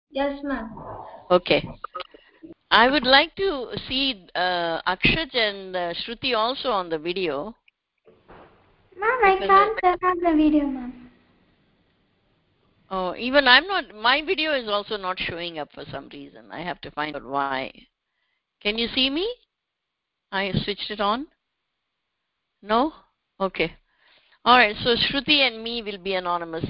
Yes, ma'am. Okay. I would like to see Akshaj and Shruti also on the video. Ma'am, I Because can't turn on the video, ma'am. oh, even I'm not. My video is also not showing up for some reason. I have to find out why. Can you see me? I switched it on. No. Okay. All right. So Shruti and me will be anonymous.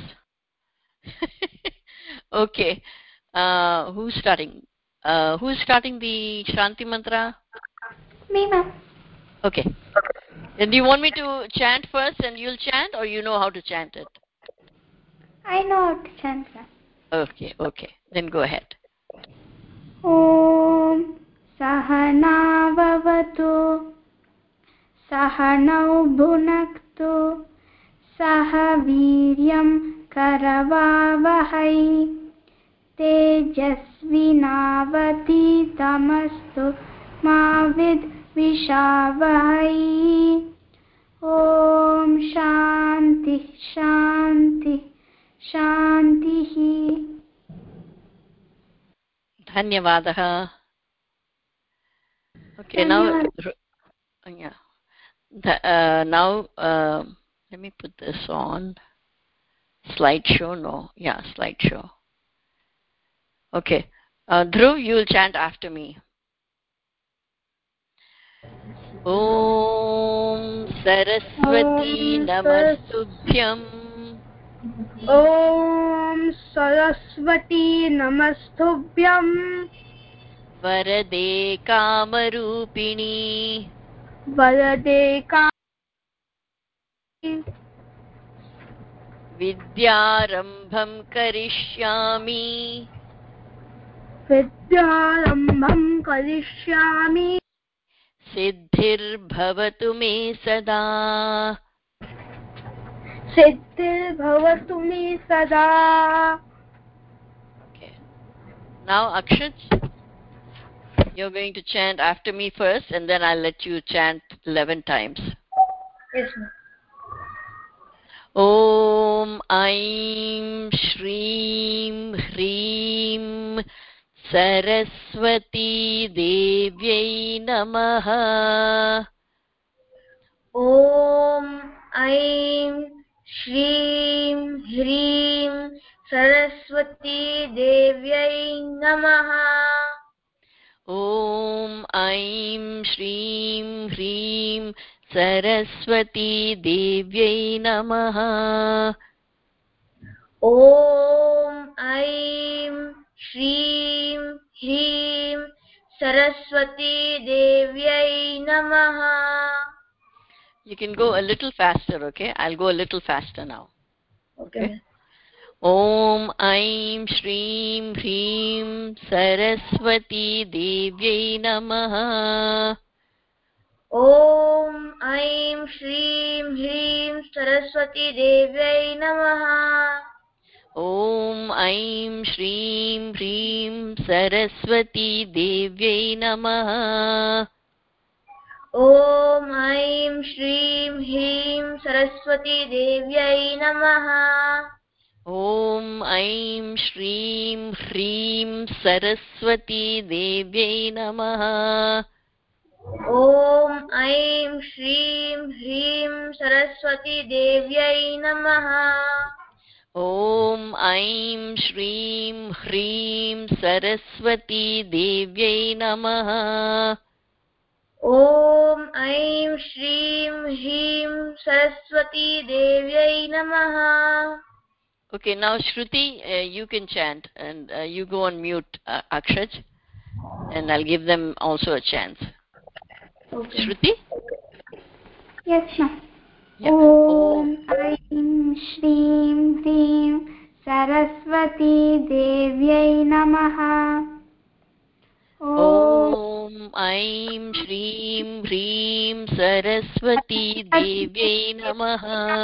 Okay. Who's starting? Who's starting the Shanti mantra? Me, ma'am. Okay. And do you want me to chant first and you'll chant, or you know how to chant it? I know how to chant, ma'am. Okay, okay. Then go ahead. ॐ सहनाववतु सहनौ भुनक्तु सह वीर्यं करवावहै तेजस्विनावतीतमस्तु मा विद्विषावहै ॐ शान्ति शान्ति शान्तिः Dhanyavadaha. Okay, now, धन्यवादः yeah. Now, let me put this on. Slideshow, no. Yeah, slideshow. Okay. Dhruv, you will chant after me. Om Saraswati Namastubhyam ॐ सरस्वती नमस्तुभ्यं Varade Kamarupini वरदे Vidyarambham Karishyami विद्यारम्भं करिष्यामि सिद्धिर्भवतु मे सदा. सिद्धिर्भवतु मे सदा Okay. Now, Akshaj, you're going to chant after me first, and then I'll let you chant 11 times. Yes, ma'am. ॐ ऐं श्रीं ह्रीं सरस्वती देव्यै नमः. ॐ ऐं श्रीं ह्रीं सरस्वती देव्यै नमः ॐ ऐं श्रीं ह्रीं सरस्वती देव्यै नमः. ॐ ऐं श्रीं ह्रीं सरस्वती देव्यै नमः You can go a little faster, okay? I'll go a little faster now. Okay. ॐ ऐं श्रीं ह्रीं सरस्वती देव्यै नमः. ॐ ऐं श्रीं ह्रीं सरस्वती देव्यै नमः ॐ ऐं श्रीं ह्रीं सरस्वती देव्यै नमः. ॐ ऐं श्रीं ह्रीं सरस्वती देव्यै नमः ॐ ऐं श्रीं ह्रीं सरस्वती देव्यै नमः. ॐ ऐं श्रीं ह्रीं सरस्वती देव्यै नमः ॐ ऐं श्रीं ह्रीं सरस्वती देव्यै नमः. ॐ ऐं श्रीं ह्रीं सरस्वती देव्यै नमः Okay, now Shruti, you can chant, and you go on mute, Akshaj, and I'll give them also a chance. Okay. Shruti? Yes, ma'am. Yeah. ॐ ऐं श्रीं ह्रीं सरस्वती देव्यै नमः ॐ ऐं श्रीं ह्रीं सरस्वती देव्यै नमः.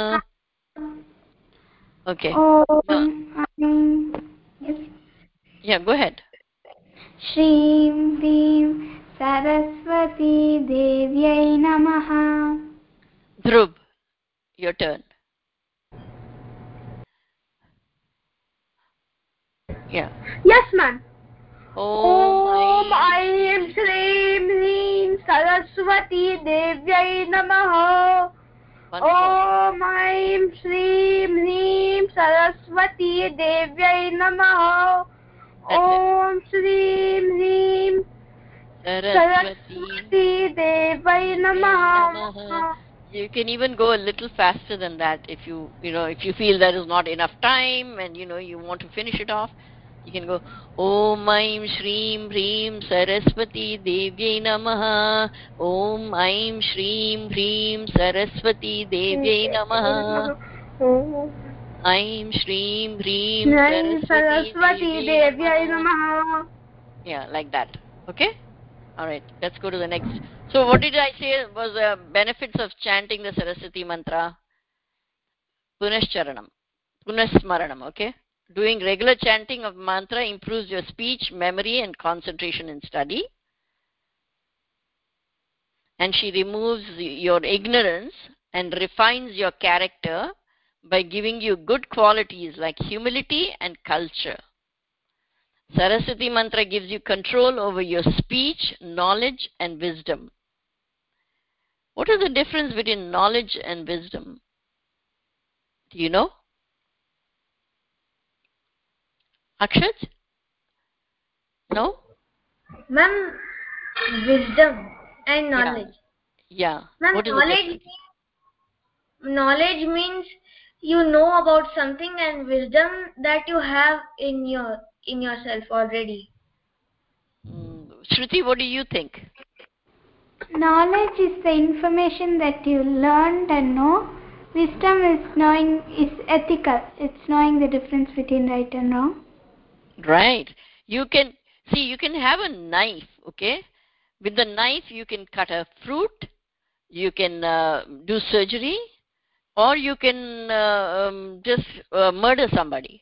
Okay. ॐ Now, ऐं yeah, go ahead. श्रीं ह्रीं सरस्वती देव्यै नमः Dhruv, your turn. Yeah. Yes, ma'am. Om Aim Shreem Hreem Saraswati Devyai Namaha. Once more. Om Aim Shreem Hreem Saraswati Devyai Namaha. Om Shreem Hreem Saraswati Devai Namaha. You can even go a little faster than that if if you feel there is not enough time and you want to finish it off. You can go Om Aim Shreem Hreem Saraswati Devyai Namaha. Om Aim Shreem Hreem Saraswati Devyai Namaha. Aim Shreem Hreem Saraswati Devyai Namaha. Namaha. Yeah, like that. Okay? All right, let's go to the next. So what did I say was the benefits of chanting the Saraswati mantra? Punascharanam, Punasmaranam, okay? Doing regular chanting of mantra improves your speech, memory and concentration in study. And she removes your ignorance and refines your character by giving you good qualities like humility and culture. Saraswati mantra gives you control over your speech, knowledge and wisdom. What is the difference between knowledge and wisdom? Do you know? Akshat? No? Ma'am, wisdom and Yeah. knowledge. Yeah. Ma'am, What is the difference? knowledge means you know about something, and wisdom that you have in yourself already. Shruti, what do you think? Knowledge is the information that you learned and know. Wisdom is ethical. It's knowing the difference between right and wrong. Right. You can have a knife, okay? With the knife you can cut a fruit, you can do surgery, or you can just murder somebody.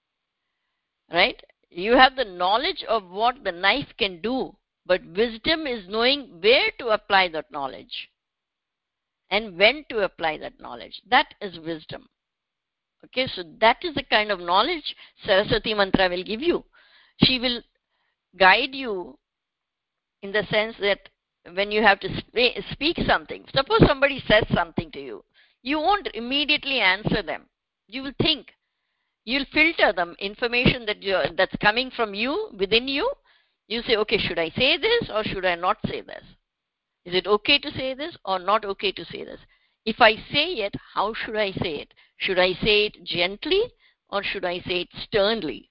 Right? You have the knowledge of what the knife can do, but wisdom is knowing where to apply that knowledge and when to apply that knowledge. That is wisdom. Okay, so that is the kind of knowledge Saraswati mantra will give you. She will guide you in the sense that when you have to speak something, suppose somebody says something to you, you won't immediately answer them. You will think. You'll filter the information that's coming from you, within you. You say, okay, should I say this or should I not say this? Is it okay to say this or not okay to say this? If I say it, how should I say it? Should I say it gently or should I say it sternly?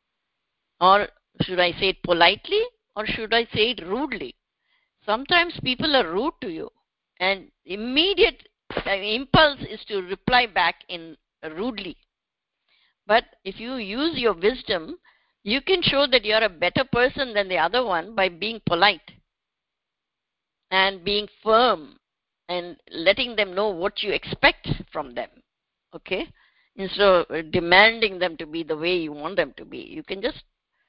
Or should I say it politely or should I say it rudely? Sometimes people are rude to you and immediate impulse is to reply back in rudely. But if you use your wisdom, you can show that you're a better person than the other one by being polite and being firm and letting them know what you expect from them. Okay? Instead of demanding them to be the way you want them to be, you can just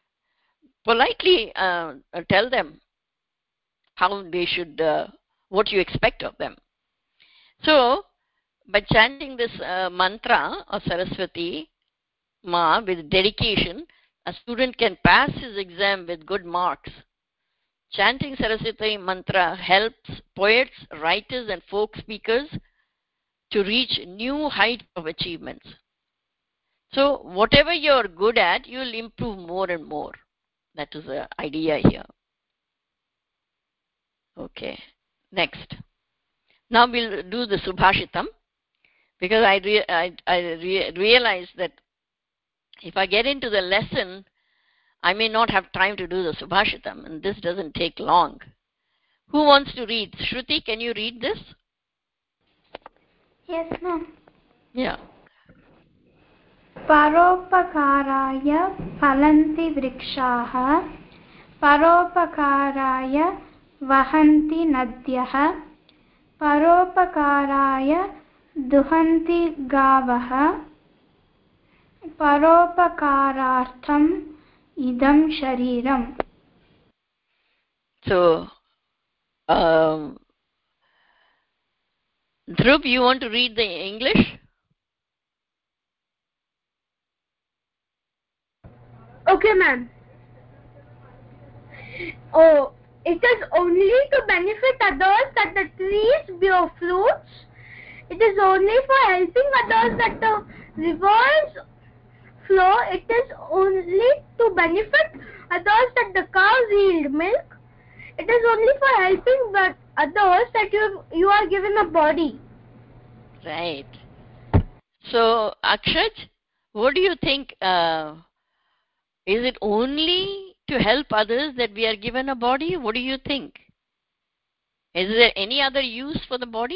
politely tell them how they should, what you expect of them. So, by chanting this mantra of Saraswati Ma with dedication, a student can pass his exam with good marks. Chanting Saraswati mantra helps poets, writers, and folk speakers to reach new heights of achievements. So, whatever you're good at, you'll improve more and more. That is the idea here. Okay, next. Now we'll do the Subhashitam because I realized that if I get into the lesson, I may not have time to do the Subhashitam, and this doesn't take long. Who wants to read? Shruti, can you read this? Yes, ma'am. Yeah. परोपकाराय फलन्ति वृक्षाः परोपकाराय वहन्ति नद्यः परोपकाराय दुहन्ति गावः परोपकारार्थम् इदं शरीरम्. So, Dhruv, you want to read the English? Okay, ma'am. Oh, it is only to benefit others that the trees bear fruits. It is only for helping others that the rivers flow. It is only to benefit others that the cows yield milk. It is only for helping others that you are given a body. Right. So, Akshat, what do you think? Is it only to help others that we are given a body? What do you think? Is there any other use for the body?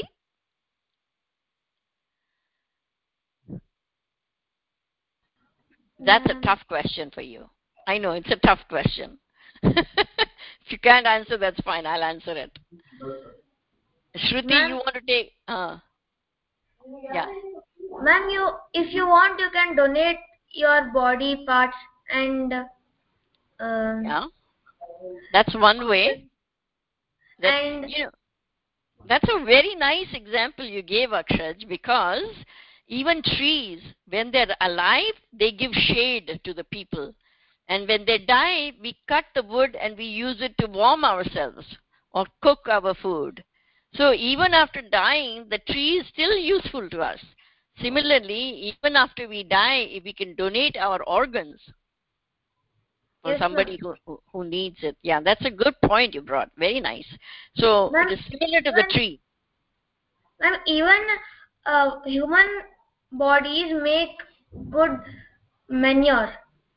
That's a tough question for you. I know, it's a tough question. If you can't answer, that's fine. I'll answer it. Shruti, Ma'am? you want to take... yeah. Ma'am, if you want, you can donate your body parts and Yeah. That's one way. and That's a very nice example you gave, Akshaj, because even trees, when they're alive, they give shade to the people. And when they die, we cut the wood and we use it to warm ourselves or cook our food. So even after dying, the tree is still useful to us. Similarly, even after we die, if we can donate our organs for Yes, somebody who needs it. Yeah, that's a good point you brought. Very nice. So Ma'am, it is similar to the tree. ma'am, even human bodies make good manure.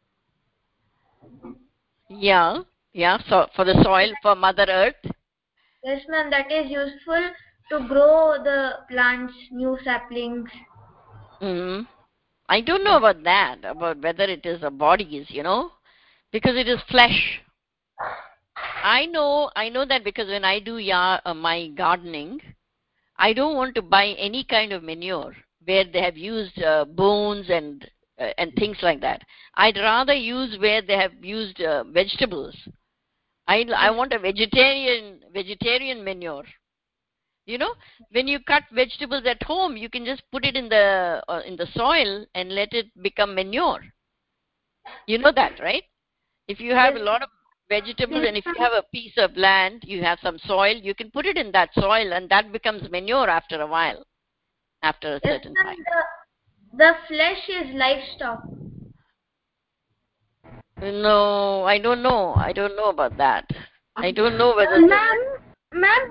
Yeah, so for the soil, for Mother Earth. Yes, ma'am, that is useful to grow the plants, new saplings. Hmm. I don't know about that, about whether it is a bodies, because it is flesh. I know that because when I do my gardening, I don't want to buy any kind of manure where they have used bones and things like that. I'd rather use where they have used vegetables. I want a vegetarian manure. When you cut vegetables at home, you can just put it in the soil and let it become manure. You know that, right? If you have a lot of vegetables and if you have a piece of land, you have some soil, you can put it in that soil and that becomes manure after a while, after a certain time. The flesh is livestock. No, I don't know. I don't know about that. I don't know whether Ma'am,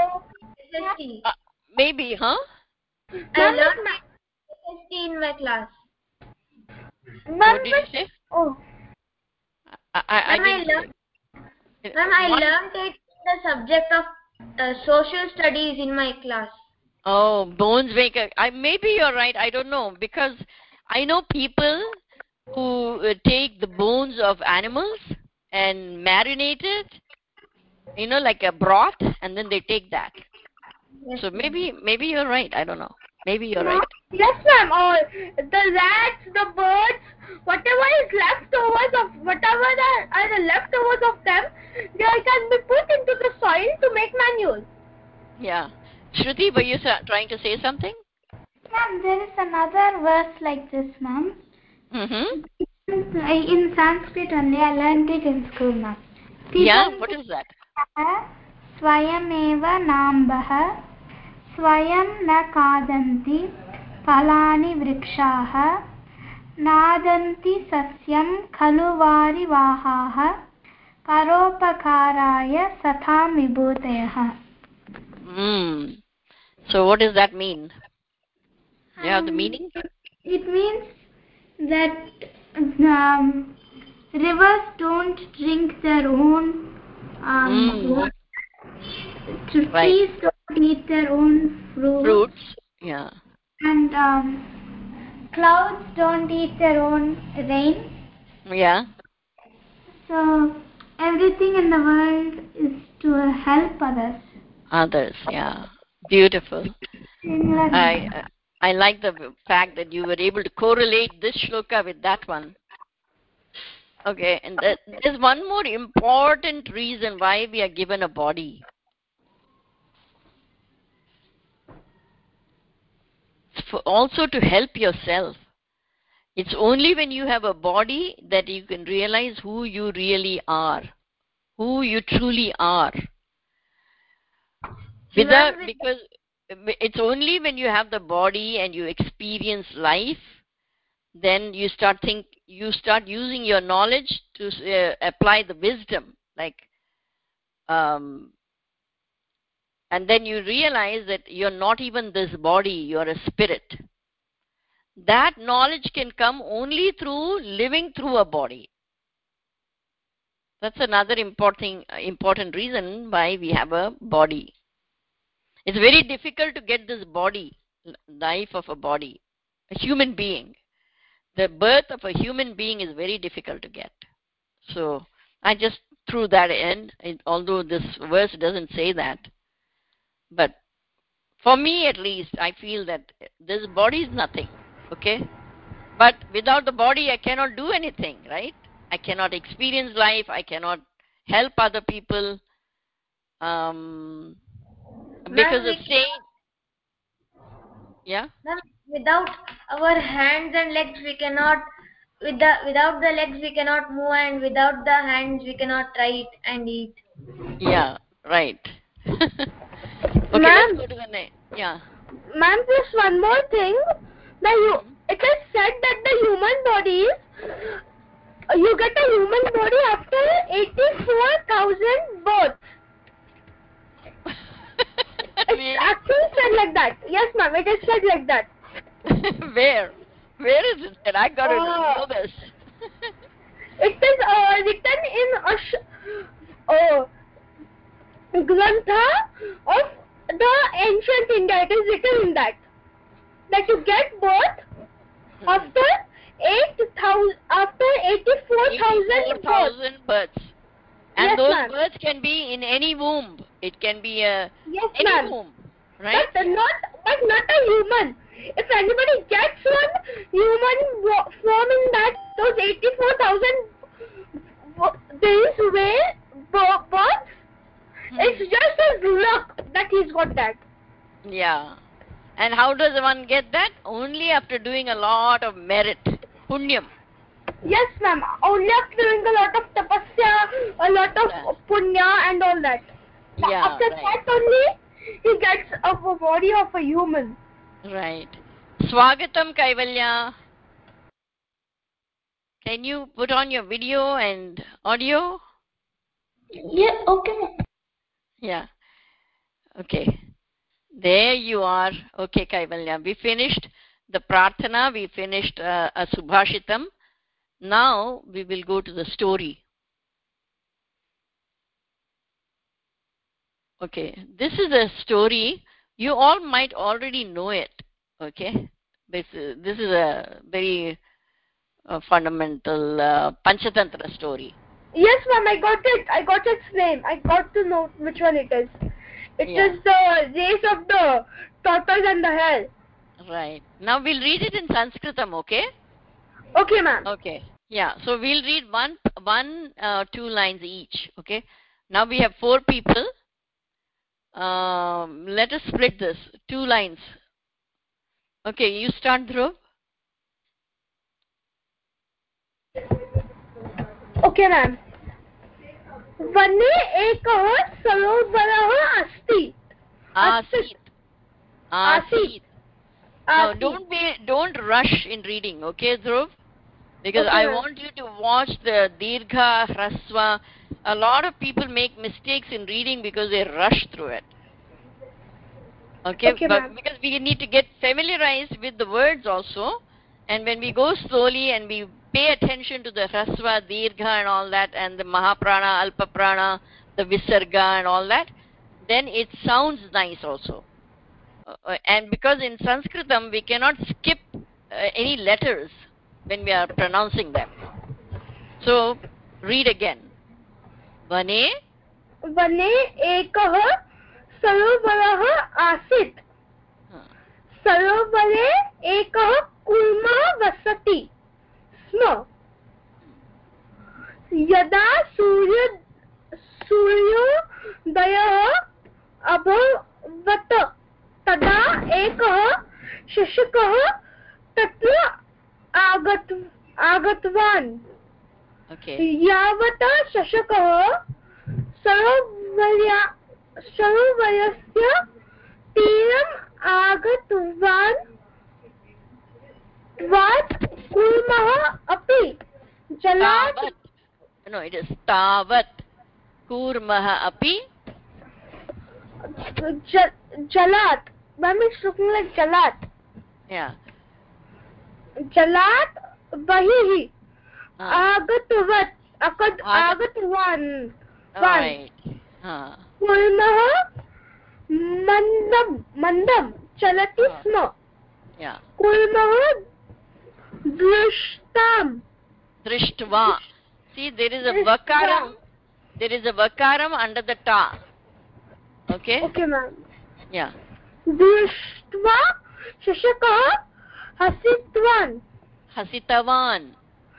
maybe, huh? I learned SST in my class. What did you say? Oh. I didn't say. Ma'am, I learned it in the subject of social studies in my class. Oh, bones make maybe you're right. I don't know, because I know people who take the bones of animals and marinate it, like a broth, and then they take that. Yes, So maybe you're right. I don't know. Maybe you're right. Yes, ma'am. Or the rats, the birds, whatever is leftovers of whatever are the leftovers of them, they can be put into the soil to make manure. Yeah. Shruti, were you trying to say something? Ma'am, there is another verse like this, ma'am. Mm-hmm. In Sanskrit only, I learned it in school, ma'am. Yeah, what is that? Swayameva nambah swayam na kadanti palani vrikshaha nadanti sasyam khaluvari vahaha paropakaraya satham vibhutayah. So what does that mean? You have the meaning? It means that rivers don't drink their own water. Right. Trees don't eat their own fruits. Yeah. And clouds don't eat their own rain. Yeah. So everything in the world is to help others. Others, yeah. Beautiful. Similar. I like the fact that you were able to correlate this shloka with that one. Okay, and there's one more important reason why we are given a body. Also to help yourself. It's only when you have a body that you can realize who you really are, who you truly are. Because it's only when you have the body and you experience life, then you start using your knowledge to apply the wisdom, and then you realize that you're not even this body, you're a spirit. That knowledge can come only through living through a body. That's another important reason why we have a body. It's very difficult to get this body, life of a body, a human being. The birth of a human being is very difficult to get. So I just threw that in, although this verse doesn't say that. But for me at least, I feel that this body is nothing, okay? But without the body, I cannot do anything, right? I cannot experience life. I cannot help other people. Because of saying, yeah? Without our hands and legs, we cannot, without the legs, we cannot move, and without the hands, we cannot write and eat. Yeah, right. Okay, Ma'am, let's go to the next. Yeah. Ma'am, just one more thing. It is said that the human body you get a human body after 84,000 births. Really? It's actually said like that. Yes, ma'am, it is said like that. Where? Where is it said? I gotta know this. It is written in Grantha of the ancient India. It is written in that you get birth after 84,000 births. And yes, those ma'am. births can be in any womb. It can be any womb, right? But not a human. If anybody gets one human form in those 84,000 days births, it's just his luck that he's got that. Yeah. And how does one get that? Only after doing a lot of merit, punyam. Yes, ma'am. Only after doing a lot of tapasya, a lot of punya and all that. Yeah, after that only, he gets a body of a human. Right. Swagatam, Kaivalya. Can you put on your video and audio? Yeah, okay. Yeah. Okay. There you are. Okay, Kaivalya. We finished the prarthana. We finished a subhashitam. Now we will go to the story. Okay. This is a story. You all might already know it. Okay. This is a very fundamental Panchatantra story. Yes, ma'am, I got it. I got its name. I got to know which one it is. It is the race of the tortoise and the hare. Right. Now we'll read it in Sanskritam, okay? Okay, ma'am. Okay. Yeah. So we'll read two lines each. Okay. Now we have 4 people. Let us split this. 2 lines. Okay. You start, Dhruv. Okay, ma'am. Vane ekah sarovarah asti. Asit. Asit. Now don't rush in reading, okay, Dhruv? Because I want you to watch the Dirgha, Hraswa. A lot of people make mistakes in reading because they rush through it. Okay, but because we need to get familiarized with the words also. And when we go slowly and we pay attention to the Hraswa, Dirgha and all that, and the Mahaprana, Alpaprana, the Visarga and all that, then it sounds nice also. And because in Sanskritam we cannot skip any letters when we are pronouncing them. So, read again. Vane ekah sarovarah asit. Sarovare ekah kulma vasati sma. Yada suryodayah abhavat tada ekah shashakah tatra आगतवान् Okay. यावत् शशकः सरोवरस्य तीरम् आगतवान् तावत् कूर्मः अपि जलात् Tavat. No, it is tavat. Kurmah api. जलात् Ma'am is looking like जलात् Yeah. जलात् बहिः Ah. आगतवान् Alright. कूर्मः मन्दं चलति स्म Yeah. कूर्मः Drishtva. See, there is a vakaram. There is a vakaram under the ta. Okay? Okay, ma'am. Yeah. दृष्ट्वा शशकः Hasitavan.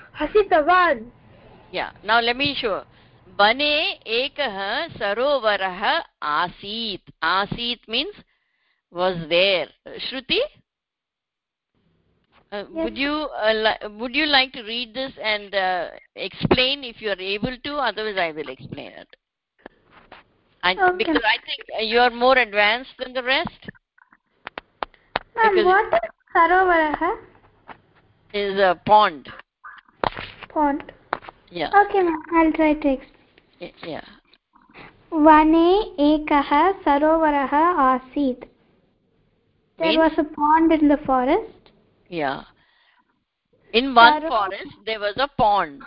Yeah. Now let me show. Bane ekah sarovarah asit. Asit means was there. Shruti? Yes. Would you like to read this and explain if you are able to? Otherwise, I will explain it. Okay. Because I think you are more advanced than the rest. Ma'am, what is Sarovarah? Is a pond. Pond. Yeah. Okay, ma'am. I'll try to explain. Yeah. Vane ekah sarovarah asit. There was a pond in the forest. Yeah. In one forest, there was a pond.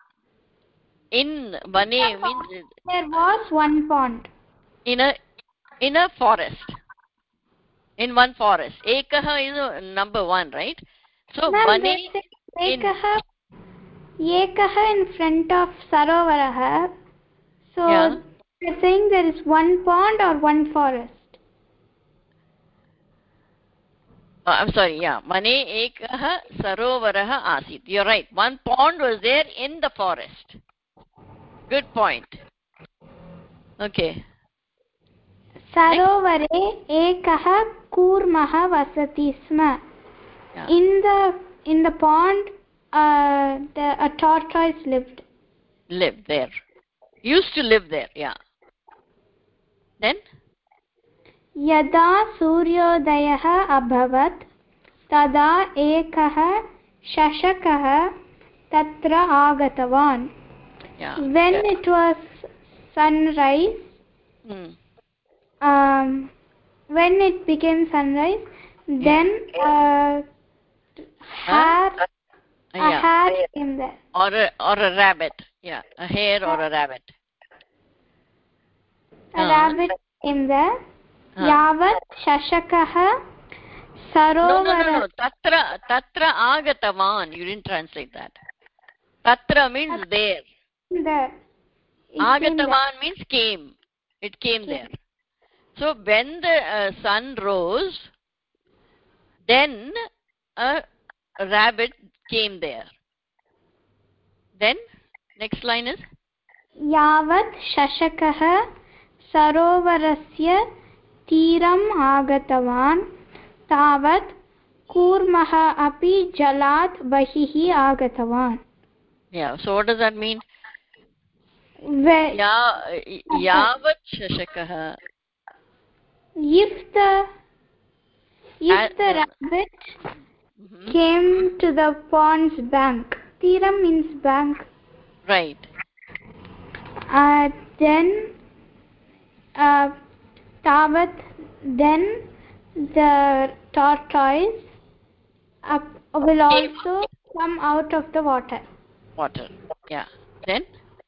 In Vane means there was one pond. In a forest. In one forest. Ekah is number one, right? So Vane ekah in front of Sarovarah. So yeah. you're saying there is one pond or one forest? I'm sorry, yeah. Mane ekah sarovarah asit. You're right. One pond was there in the forest. Good point. Okay. Sarovare ekah kurmah vasati sma. Yeah. In the pond, a tortoise lived. Lived there. Used to live there, yeah. Then? Yada suryodayah abhavat tada ekah shashakah tatra agatavan. Yeah. When it was sunrise, when it became sunrise, then a hare came there. Or a rabbit. Yeah, a hare or a rabbit. A rabbit came there. Yavat shashakah sarovara. No. Tatra agatavan. You didn't translate that. Tatra means there. There. Agatavan means came. It came there. So when the sun rose, then a rabbit came there. Then next line is Yavat shashakah sarovarasya tiram agatavan tavat kurmah api jalat bahihi agatavan. Yeah, so what does that mean? Yavat shashakah. If the rabbit came to the pond's bank, tiram means bank. Right. Then tavat, then the tortoise will also come out of the water. Water. Yeah. Then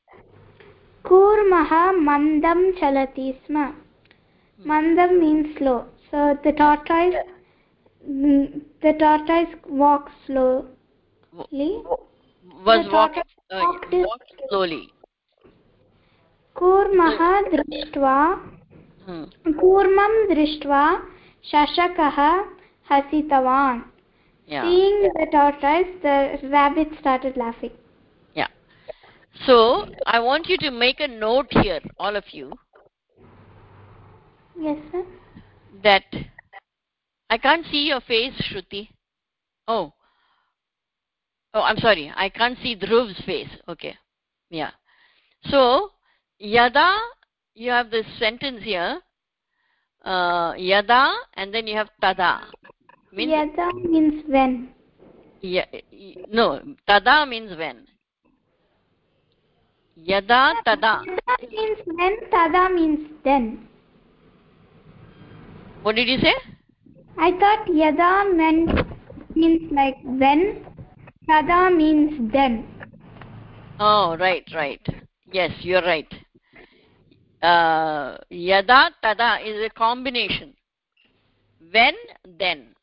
Kurmah mandam chalati sma. Mandam means slow. So the tortoise walks slowly. Walked slowly. Kurmah Kurmam drishtva shashakah hasitavan. Seeing the tortoise, the rabbit started laughing. Yeah. So I want you to make a note here, all of you. Yes, sir. That I can't see your face, Shruti. Oh. Oh, I'm sorry. I can't see Dhruv's face. Okay. Yeah. So, yada, you have this sentence here. Yada, and then you have tada. Yada means when. No, tada means when. Yada, tada. Yada means when, tada means then. What did you say? I thought yada means like when, tada means then. Oh, right. Yes, you're right. Yada, tada is a combination. When, then.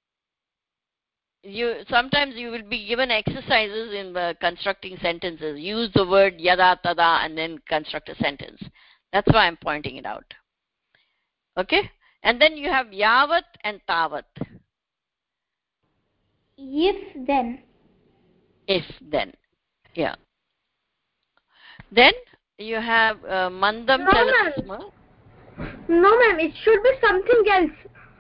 Sometimes you will be given exercises in constructing sentences. Use the word yada, tada, and then construct a sentence. That's why I'm pointing it out. Okay? And then you have yavat and tavat. If then. If then. Yeah. Then you have mandam chalasma. No, ma'am. It should be something else.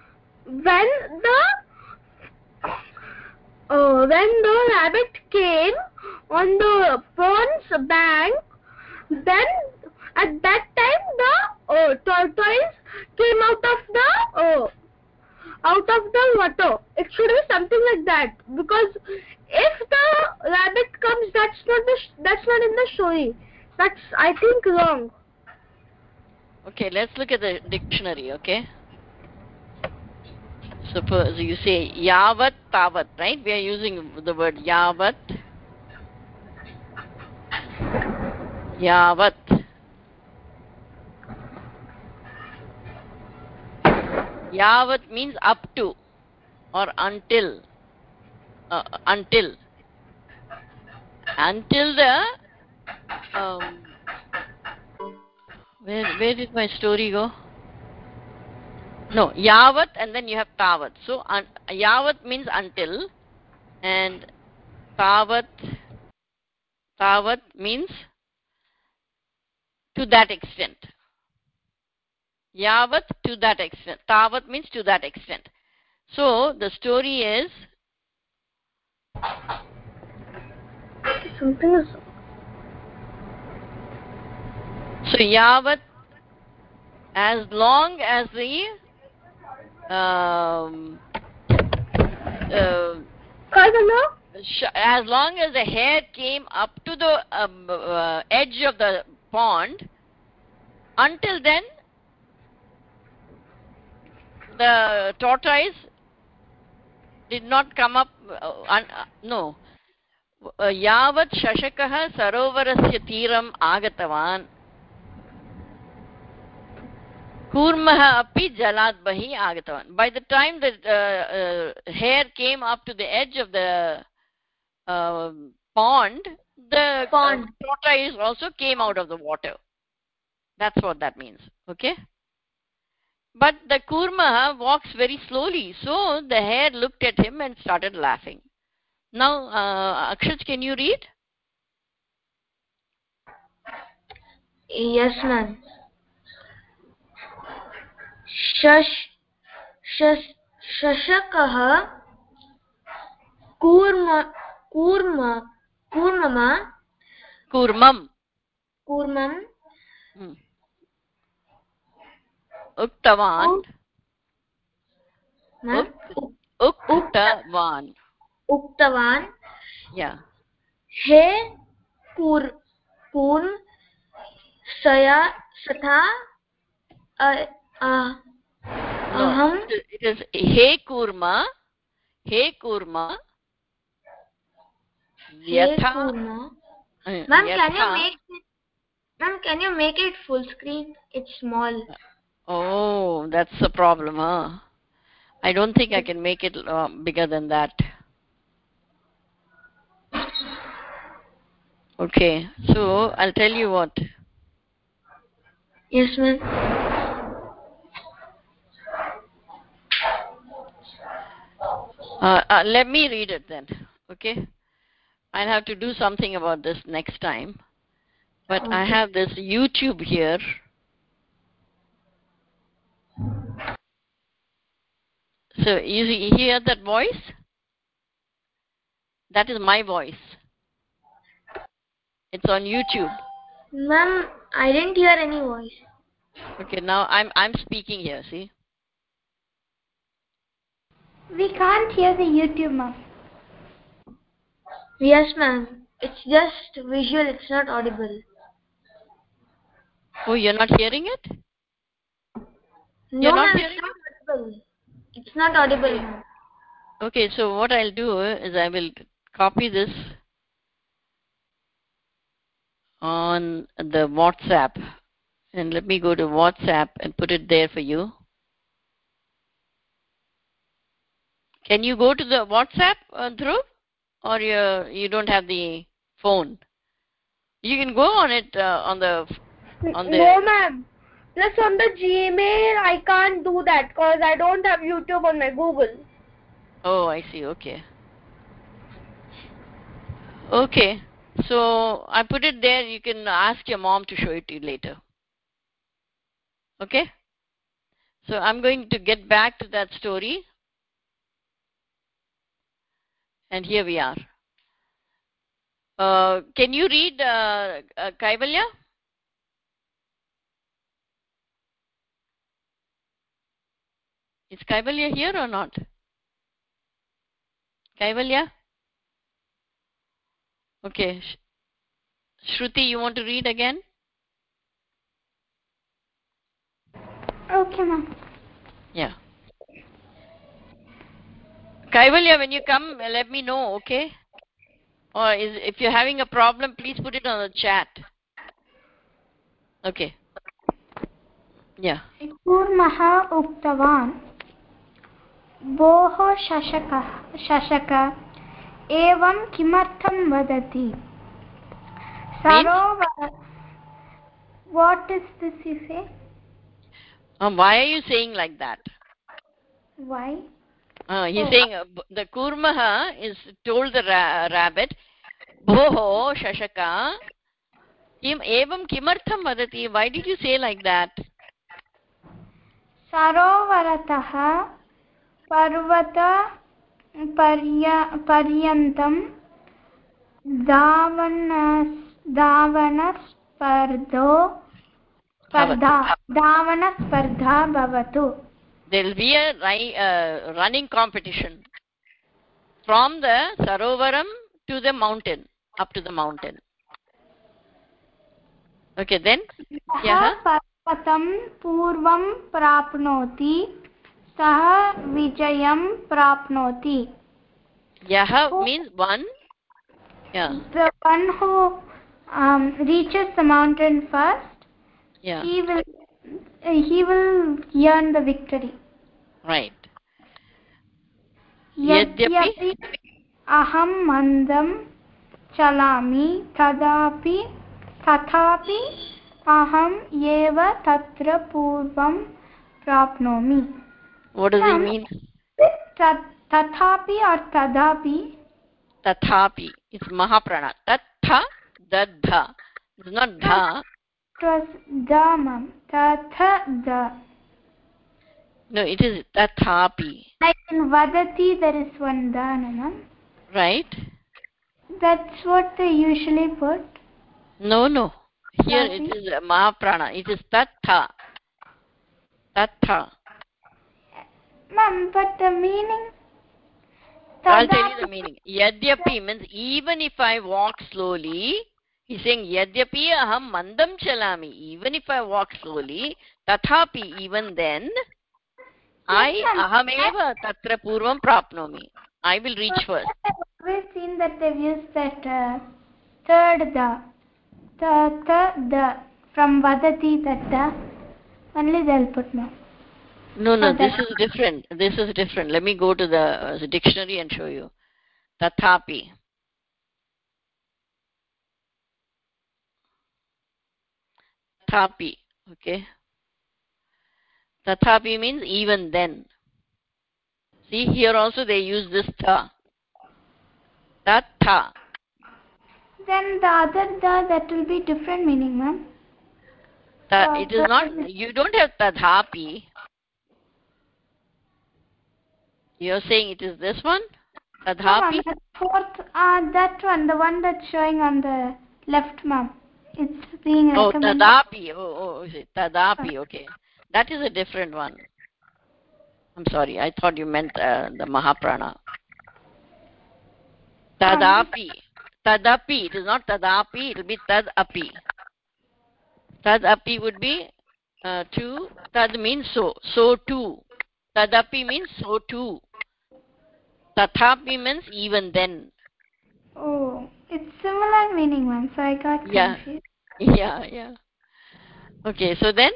When the rabbit came on the pond's bank, then at that time the tortoise came out of the water. It should be something like that, because if the rabbit comes, that's not in the story. That's, I think, wrong. Okay, let's look at the dictionary, okay? Suppose you say yavat, tavat, right? We are using the word yavat. Yavat. Yavat means up to or until. Until the where did my story go? No, yavat, and then you have tavat. So yavat means until, and tavat means to that extent. Yavat, to that extent. Tavat means to that extent. So the story is Something is. so yavat, as long as the as long as the hare came up to the edge of the pond, until then the tortoise did not come up. No. Yavat shashakah sarovarasya tiram agatavan, kurmah api jalat bahi agatavan. By the time the hare came up to the edge of the pond, the tortoise also came out of the water. That's what that means. Okay? But the kurma walks very slowly, so the hare looked at him and started laughing. Now, Akshaj, can you read? Yes, ma'am. Shashakah Kurmam. Uktavan. Uktavan. Yeah. He kurm saya satha No, it is he kurma yatha. Ma'am, can you make it full screen? It's small. Oh, that's the problem, huh? I don't think I can make it bigger than that. Okay, so I'll tell you what. Yes, ma'am. Let me read it then. Okay, I'll have to do something about this next time. But okay. I have this YouTube here. So you hear that voice? That is my voice. It's on YouTube. Ma'am, I didn't hear any voice. Okay, now I'm speaking here, see? We can't hear the YouTube, ma'am. Yes, ma'am. It's just visual, it's not audible. Oh, you're not hearing it? No, not ma'am, hearing it's not audible. It's not audible, ma'am. Okay, so what I'll do is I will copy this on the WhatsApp. And let me go to WhatsApp and put it there for you. Can you go to the WhatsApp, Dhruv? Or you don't have the phone? You can go on it No, ma'am. Plus on the Gmail, I can't do that because I don't have YouTube on my Google. Oh, I see. Okay. Okay. So I put it there. You can ask your mom to show it to you later. Okay? So I'm going to get back to that story. And here we are. Can you read Kaivalya? Is Kaivalya here or not? Kaivalya? Okay. Shruti, you want to read again? Okay, ma'am. Yeah. Kaivalya, when you come, let me know, okay? Or if you're having a problem, please put it on the chat. Okay. Yeah. कूर्मः उक्तवान् भोः शशक एवं किमर्थं वदति सरोवर. What is this you say? Why are you saying like that? Why? He's saying the Kurmaha is told the rabbit, Bhoho Shashaka, Kim Evam Kimartham Vadati. Why did you say like that? सरोवरतः पर्वत पर्यन्तं धावनस्पर्धा भवतु. There will be a running competition from the Sarovaram to the mountain, up to the mountain. Okay, then? पर्वतं पूर्वं प्राप्नोति सः विजयं प्राप्नोति. Yaha means one. Yeah. The one who reaches the mountain first, Yeah. he will earn the victory. Right. यद्यपि अहं मन्दं चलामि तथापि अहम् एव तत्र पूर्वं प्राप्नोमि. What does it mean? तथापि or तदापि? Tathapi. It's Mahaprana. Tatha, dadha. It's not dha. It was da, ma'am. Tatha, da. No, it is tathapi. Like in vadati, there is one da, no, ma'am. Right? That's what they usually put. No. Here it is Mahaprana. It is tatha. Tatha. Ma'am, but the meaning? I'll tell you the meaning. Yadyapi means even if I walk slowly, he's saying Yadyapi aham mandam chalami. Even if I walk slowly, tathapi, even then, ahameva tatra purvam prapnomi. I will reach first. I've always seen that they've used that third da. The from vadati, that da. Only they'll put no. No, this is different. This is different. Let me go to the dictionary and show you. Tathapi. Tathapi. Okay. Tathapi means even then. See, here also they use this tha. Tatha. Then the other da, that will be different meaning, ma'am. It is not, you don't have tadhapi. You're saying it is this one? Tadhapi. That fourth, that one, the one that's showing on the left, ma'am. It's being recommended. Tadapi. Is it Tadapi? Okay. That is a different one. I'm sorry. I thought you meant the Mahaprana. Tadapi. Tadapi. It is not Tadapi. It will be Tadapi. Tadapi would be two. Tad means so. So too. Tadapi means so too. Tathapi means even then. Oh, it's similar meaning, ma'am. So I got confused. Yeah. Okay, so then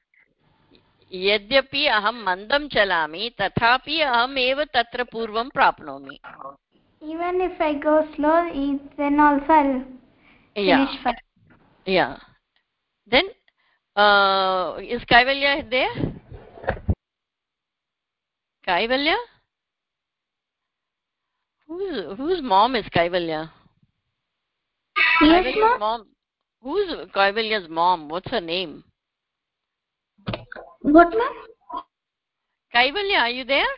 यद्यपि अहं मन्दं चलामि तथापि अहम् एव तत्र पूर्वं प्राप्नोमि. Even if I go slow, then also I'll finish first. Yeah. Then is Kaivalya there? Kaivalya? Whose mom is Kaivalya? Yes, Kaivalya's mom. Who's Kaivalya's mom? What's her name? What, ma'am? Kaivalya, are you there?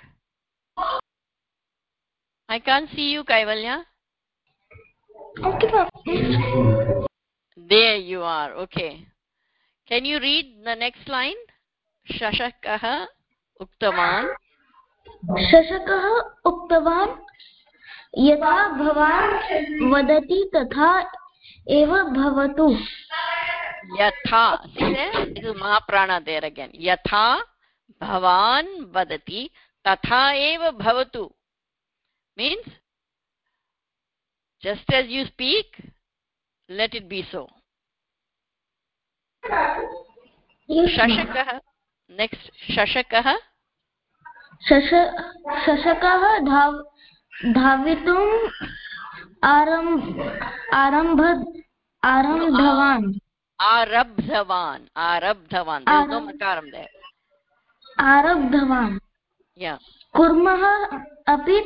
I can't see you, Kaivalya. Okay, ma'am. There you are. Okay. Can you read the next line? Shashakah uktavan. शशकः उक्तवान् यथा भवान् वदति तथा एव भवतु. Yatha. See there? It is Mahaprana there again. Yatha bhavan vadati tatha eva bhavatu. Means, just as you speak, let it be so. Shashakah. Next, Shashakah. शशकः धावितुम् आरब्धवान्. Arabdhavan. There is no makaram there. आरब्धवान्. Yeah. कुर्मः अपि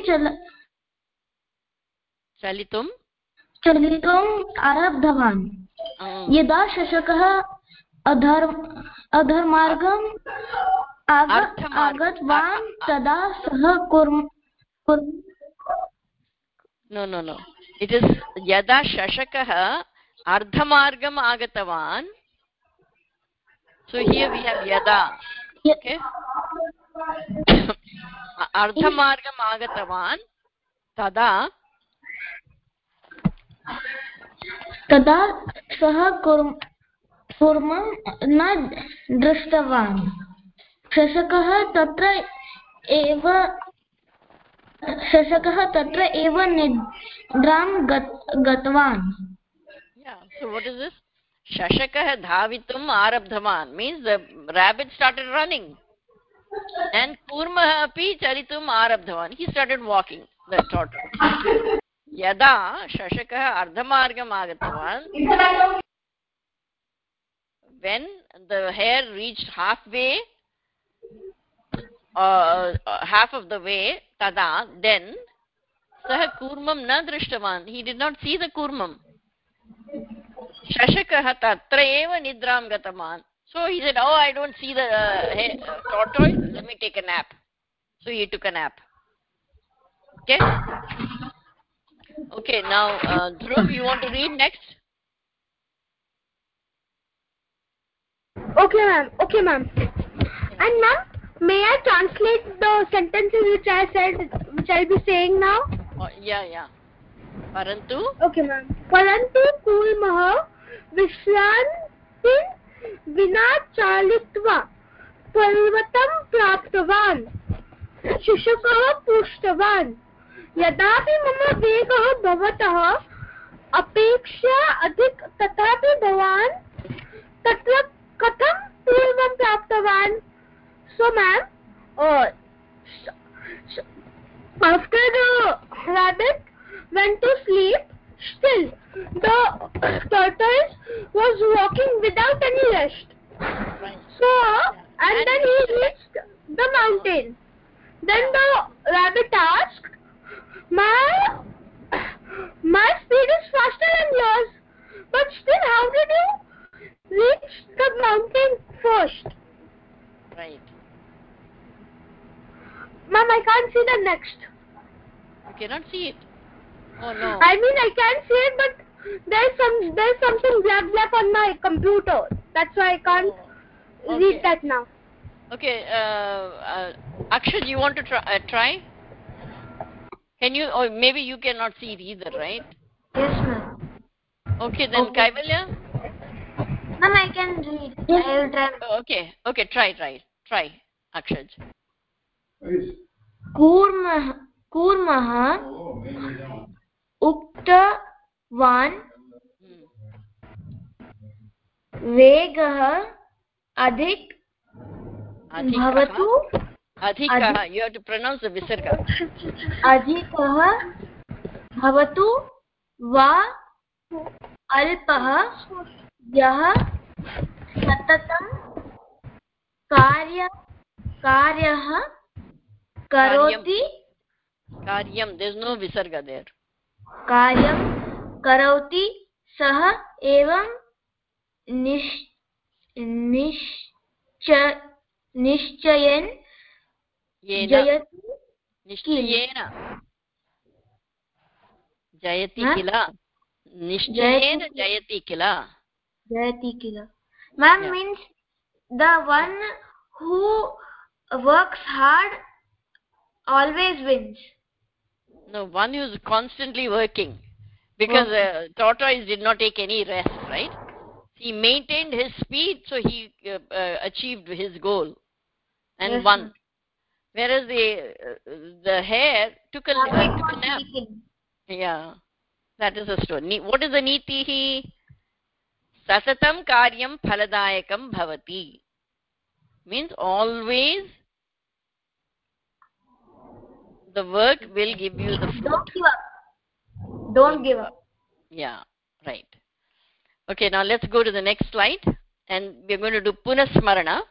Chalitum. चलितुम् आरब्धवान्. यदा शशकः अधर्मार्गम् आगतवान् तदा सः No. It is yada shashakah ardhamargam agatavan. So here we have yada. Okay. Ardhamargam agatavan tada सः कूर्मं न दृष्टवान्. शशकः तत्र एव निद्रां गतवान्. Yeah. So what is this? Shashakah dhavitum arabdhavan means the rabbit started running. And kurmah api charitum arabdhavan. He started walking, the tortoise. Yada shashakah ardhamargam agatavan. When the hare reached halfway, half of the way, tada, then sah kurmam na drishtavan. He did not see the kurmam. Shashakah tatra eva nidram gataman. So he said, oh, I don't see the tortoise. Let me take a nap. So he took a nap. Okay? Okay, now, Dhruv, you want to read next? Okay, ma'am. And ma'am, may I translate the sentences which I'll be saying now? Oh, yeah. Parantu? Okay, ma'am. Parantu kulmah vishrantin vina chalitva पर्वतं प्राप्तवान्. शिशुकः पृष्टवान् यदापि मम वेगः भवतः अपेक्षया अधिक तथापि भवान् तत्र कथं पूर्वं प्राप्तवान्. So ma'am, after the rabbit went to sleep, still the tortoise was walking without any rest. Right. So, and then he reached the mountain. Then the rabbit asked, my speed is faster than yours, but still how did you reach the mountain first? Right. Ma'am, I can't see the next. You cannot see it. Oh no. I mean, I can see it, but there's something black on my computer. That's why I can't read that now. Okay, Akshay, you want to try? Can you, or maybe you cannot see it either, right? Yes, ma'am. Okay, then Okay. Kaivalya? Ma'am, I can read. I will try. Okay, try, Akshay. कूर्मः उक्तवान् वेगः अधिक भवतु अधिकः, you have to pronounce the visarga. अधिकः भवतु वा अल्पः यः सततं कार्यः करोति Karyam, there is no visarga there. कार्यं करोति सः एवं निश्चयेन जयति किल निश्चयेन जयति किल. Ma'am, means the one who works hard always wins. No, one who is constantly working, because tortoise did not take any rest, right? He maintained his speed, so he achieved his goal and won. Whereas the hare took a nap. Yeah, that is a story. What is the niti? Sasatam karyam phaladayakam bhavati. Means always the work will give you the fruit. Don't give up. Yeah, right. Okay, now let's go to the next slide, and we're going to do punasmarana.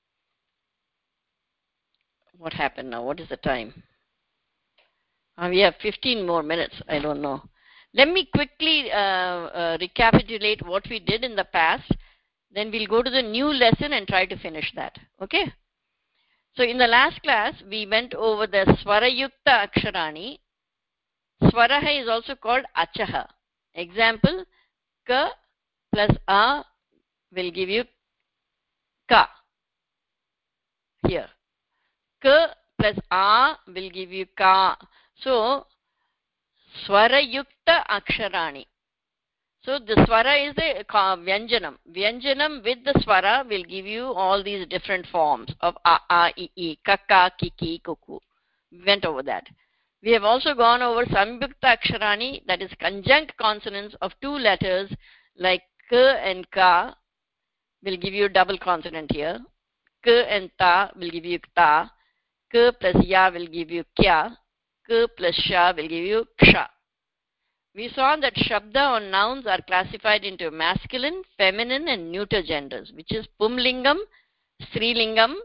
What happened now? What is the time? We have 15 more minutes. I don't know. Let me quickly recapitulate what we did in the past. Then we'll go to the new lesson and try to finish that. Okay? So in the last class, we went over the Swarayukta Aksharani. Swaraha is also called Achaha. Example, Ka plus A will give you Ka. Here. Ka plus A will give you Ka. So, Swarayukta Aksharani. So, the Swara is the Vyanjanam. Vyanjanam with the Swara will give you all these different forms of A, I, Kaka, Kiki, Kuku. We went over that. We have also gone over Samyukta Aksharani, that is conjunct consonants of two letters like K and Ka will give you double consonant here. K and Ta will give you Kta. K plus Ya will give you Kya. K plus Sha will give you Ksha. We saw that Shabda or nouns are classified into masculine, feminine and neuter genders, which is Pumlingam, Strilingam,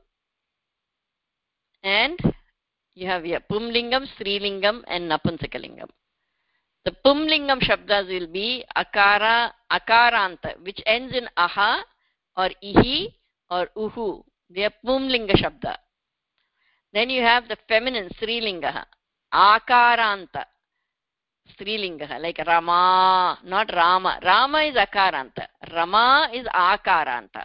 and you have here Pumlingam, Strilingam and Napunsakalingam. The Pumlingam Shabdas will be Akara, Akaranta, which ends in Aha or Ihi or Uhu. They are Pumlinga Shabda. Then you have the feminine Strilinga, Akaranta. Strilinga, like Rama, not Rama. Rama is Akaranta. Rama is Akaranta.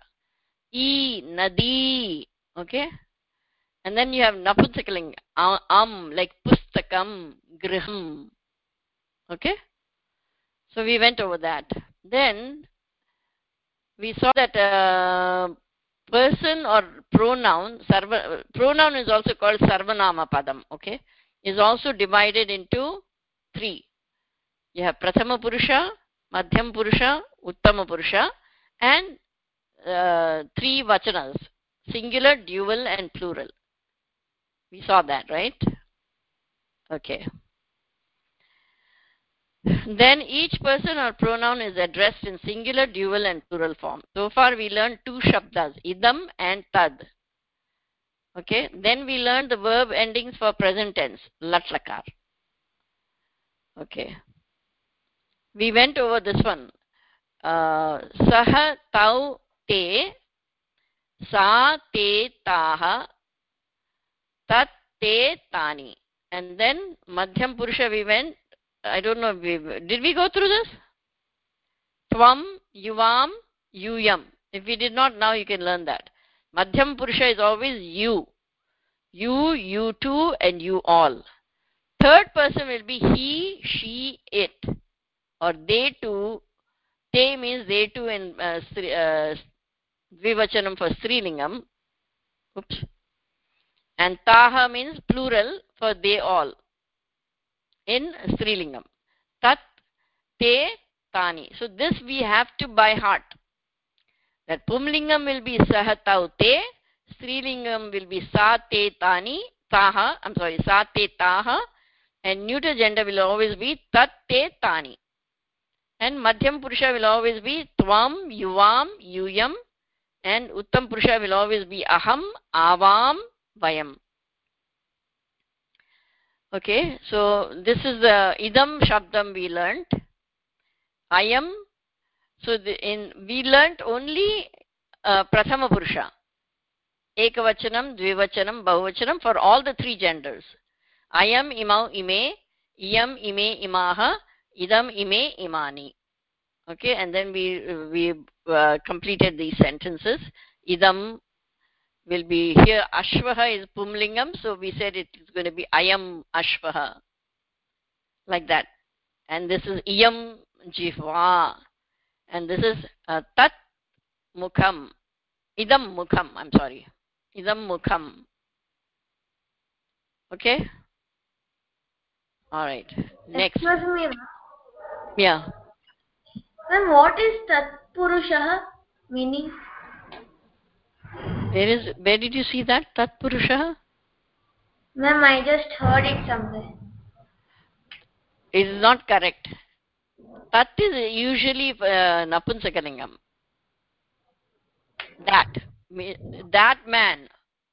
Nadi. Okay? And then you have Napunsakalinga, like Pustakam, Griham. Okay? So we went over that. Then we saw that person or pronoun, pronoun is also called Sarvanama Padam. Okay? Is also divided into three. You have Prathama Purusha, Madhyam Purusha, Uttama Purusha, and three vachanas, singular, dual, and plural. We saw that, right? Okay. Then each person or pronoun is addressed in singular, dual, and plural form. So far we learned two shabdas, idam and tad. Okay. Then we learned the verb endings for present tense, lat lakar. Okay. We went over this one. Saha tau te, sa te taha, tat te tani. And then Madhyam Purusha we went. I don't know, did we go through this? Tvam, Yuvam, Yuyam. If we did not, now you can learn that. Madhyam Purusha is always you. You two, and you all. Third person will be he, she, it. Or they two. Te means they two in Dvivachanam for Strilingam. Oops. And Taha means plural for they all in Strilingam. Tat, te, tani. So this we have to by heart. That Pumlingam will be Saha tau te, Strilingam will be Sa te tani, Taha, Sa te taha, and neuter gender will always be Tat te tani. And Madhyam Purusha will always be Tvam, Yuvam, Yuyam, and Uttam Purusha will always be Aham, Avam, Vayam. Okay, so this is the Idam Shabdam we learnt. Ayam. So we learnt only Prathama Purusha. Ekavachanam, Dvivachanam, Bahuvachanam for all the three genders. Ayam, Imau, Ime, Iyam, Ime, Imaha, Idam, Ime, Imani. Okay, and then we completed these sentences. Idam will be here. Ashvaha is Pumlingam, so we said it is going to be Ayam Ashvaha. Like that. And this is Iyam Jihva. And this is Tat Mukham. Idam Mukham, I'm sorry. Idam Mukham. Okay? Alright. Next. Excuse me. Yeah. Ma'am, what is Tatpurushaha meaning? Where did you see that? Tat Purusha? Ma'am, I just heard it somewhere. It is not correct. Tat is usually Napunsakalingam. That man.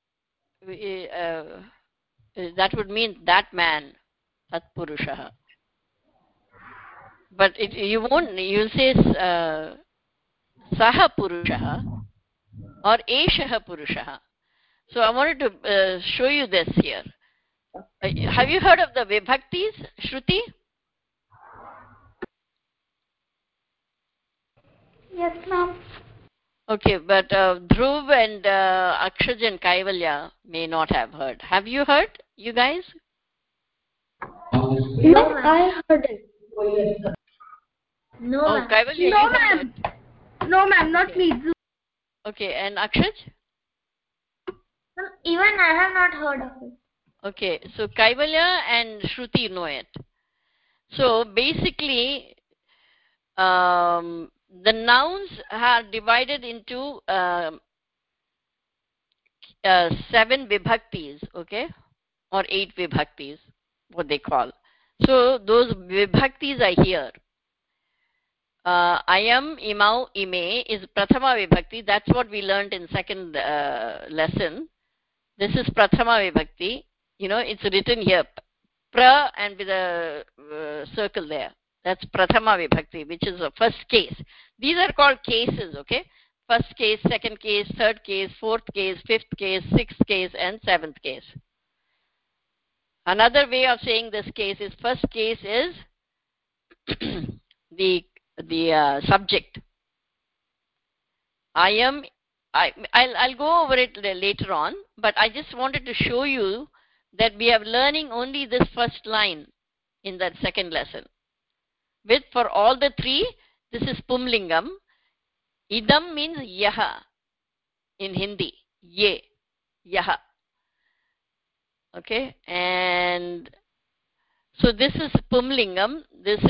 That would mean that man. Tat Purushaha. But you'll say Saha Purushaha or Eshaha Purushaha. So I wanted to show you this here. Have you heard of the Vibhaktis, Shruti? Yes, ma'am. Okay, but Dhruv and Akshaj and Kaivalya may not have heard. Have you heard, you guys? Yes, I heard it. No, Oh, ma'am. Kaivalya, No, you have ma'am. heard. No, ma'am, not Okay. me. Okay, and Akshaj? Ma'am, even I have not heard of it. Okay, so Kaivalya and Shruti know it. So basically, the nouns are divided into 7 vibhaktis, okay, or 8 vibhaktis, what they call. So those vibhaktis are here. Ayam, Imau, Ime is Prathama vibhakti. That's what we learned in second lesson. This is Prathama vibhakti. You know, it's written here, pra and with a circle there. That's Prathama vibhakti, which is the first case. These are called cases, okay? First case, second case, third case, fourth case, fifth case, sixth case, and seventh case. Another way of saying this case is, first case is the subject. I'll go over it later on, but I just wanted to show you that we are learning only this first line in that second lesson. With for all the three, this is Pumlingam. Idam means yaha in Hindi. Ye, yaha. Okay, and so this is Pumlingam. This